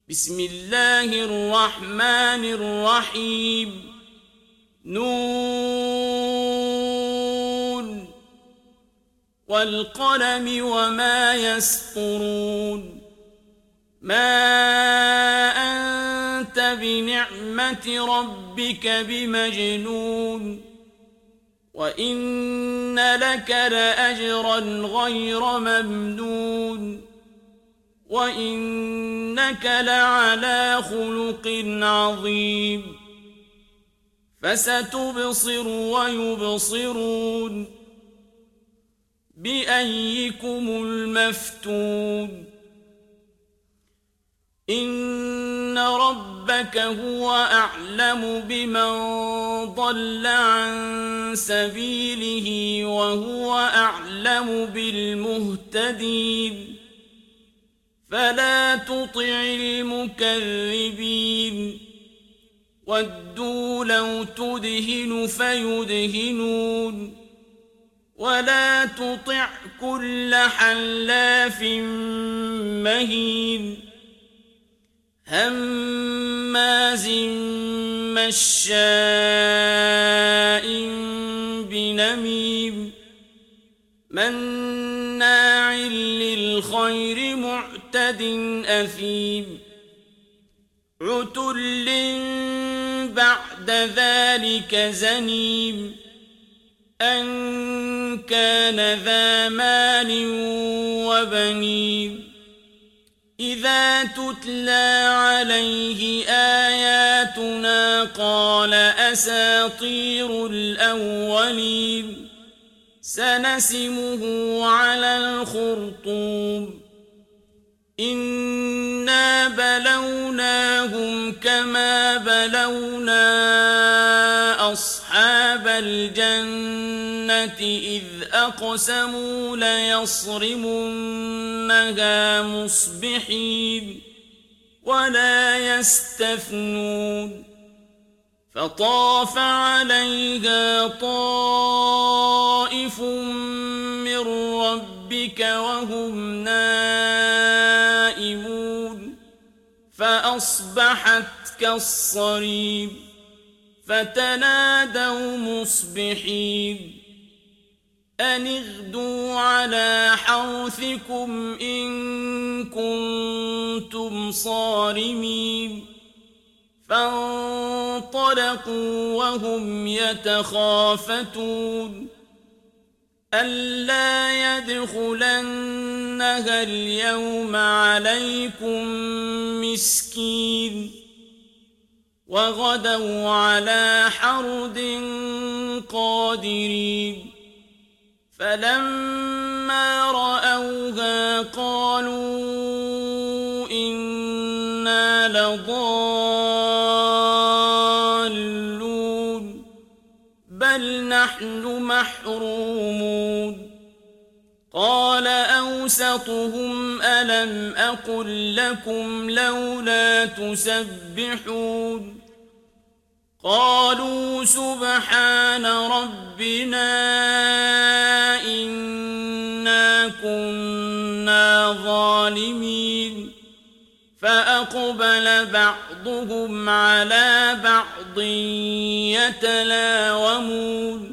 بسم الله الرحمن الرحيم نون والقلم وما يسطرون ما أنت بنعمة ربك بمجنون وإن لك لأجرا غير ممنون وإنك لعلى خلق عظيم فستبصر ويبصرون بأيكم المفتون إن ربك هو أعلم بمن ضل عن سبيله وهو أعلم بالمهتدين فلا تطع المكذبين ودوا لو تدهن فيدهنون ولا تطع كل حلاف مهين هماز مشاء بنميم مناع للخير معتد أثيم عتل بعد ذلك زنيم أن كان ذا مال وبنين إذا تتلى عليه آياتنا قال أساطير الأولين سنسمه على الخرطوم إنا بلوناهم كما بلونا أصحاب الجنة إذ أقسموا ليصرمنها مصبحين ولا يستثنون فطاف عليها طائف من ربك وهم نائمون فأصبحت كالصريم فتنادوا مصبحين أن اغدوا على حرثكم إن كنتم صارمين فانطلقوا وهم يتخافتون ألا يدخلنها اليوم عليكم مسكين وغدوا على حرد قادرين فلما رأوها قالوا إنا لضالون بل نحن محرومون قال أوسطهم ألم أقل لكم لولا تسبحون قالوا سبحان ربنا إنا كنا ظالمين فأقبل بعضهم على بعض يتلاومون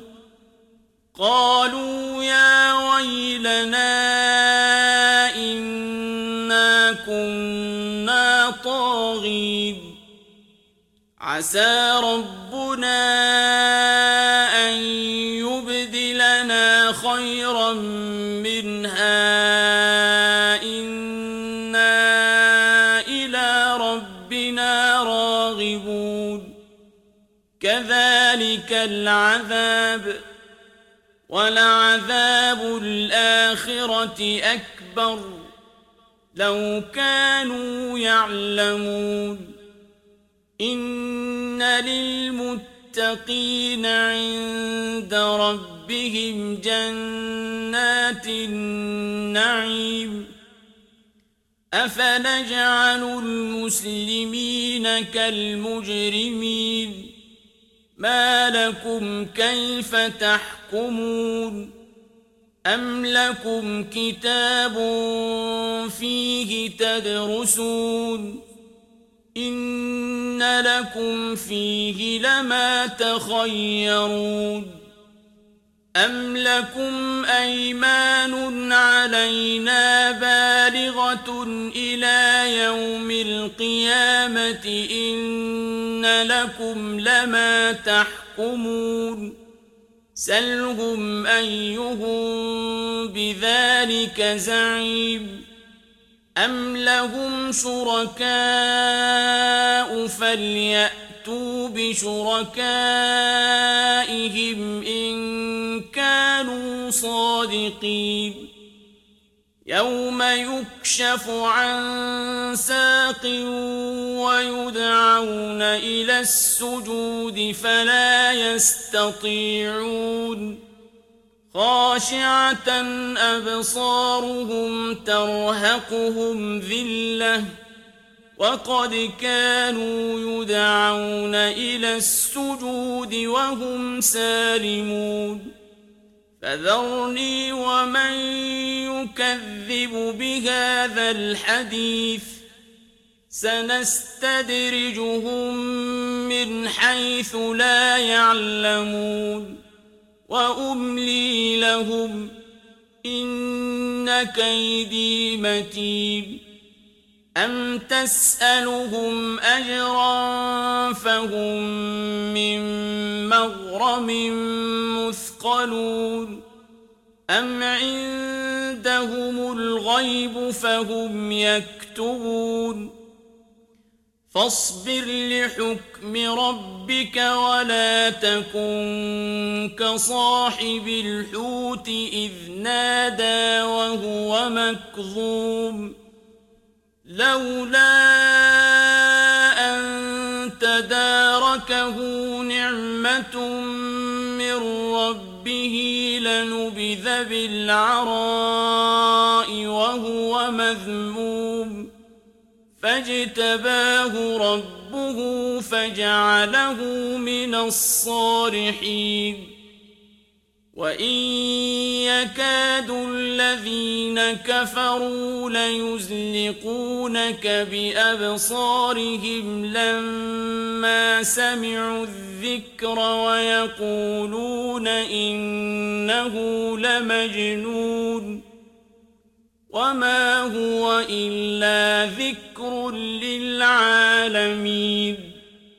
قالوا يا ويلنا إنا كنا طاغين عسى ربنا أن يبدلنا خيرا منها إنا إلى ربنا راغبون كذلك العذاب ولعذاب الآخرة أكبر لو كانوا يعلمون إن للمتقين عند ربهم جنات النعيم أفنجعل المسلمين كالمجرمين ما لكم كيف تحكمون أم لكم كتاب فيه تدرسون إن لكم فيه لما تخيرون أم لكم أيمان علينا بالغة إلى يوم القيامة إن لكم لما تحكمون سلهم أيهم بذلك زعيم أم لهم شركاء فليأتوا بشركائهم إن كانوا صادقين يوم يكشف عن ساق ويدعون إلى السجود فلا يستطيعون خاشعة أبصارهم ترهقهم ذلة وقد كانوا يدعون إلى السجود وهم سالمون فذرني ومن يكذب بهذا الحديث سنستدرجهم من حيث لا يعلمون وأملي لهم إن كيدي متين أم تسألهم أجرا فهم من مغرم مثقلون أم عندهم الغيب فهم يكتبون فاصبر لحكم ربك ولا تكن كصاحب الحوت إذ نادى وهو مكظوم لولا أن تداركه نعمة من ربه لنبذ بالعراء وهو مذموم فاجتباه ربه فجعله من الصالحين وإن يكاد الذين كفروا ليزلقونك بأبصارهم لما سمعوا الذكر ويقولون إنه لمجنون وما هو إلا ذكر للعالمين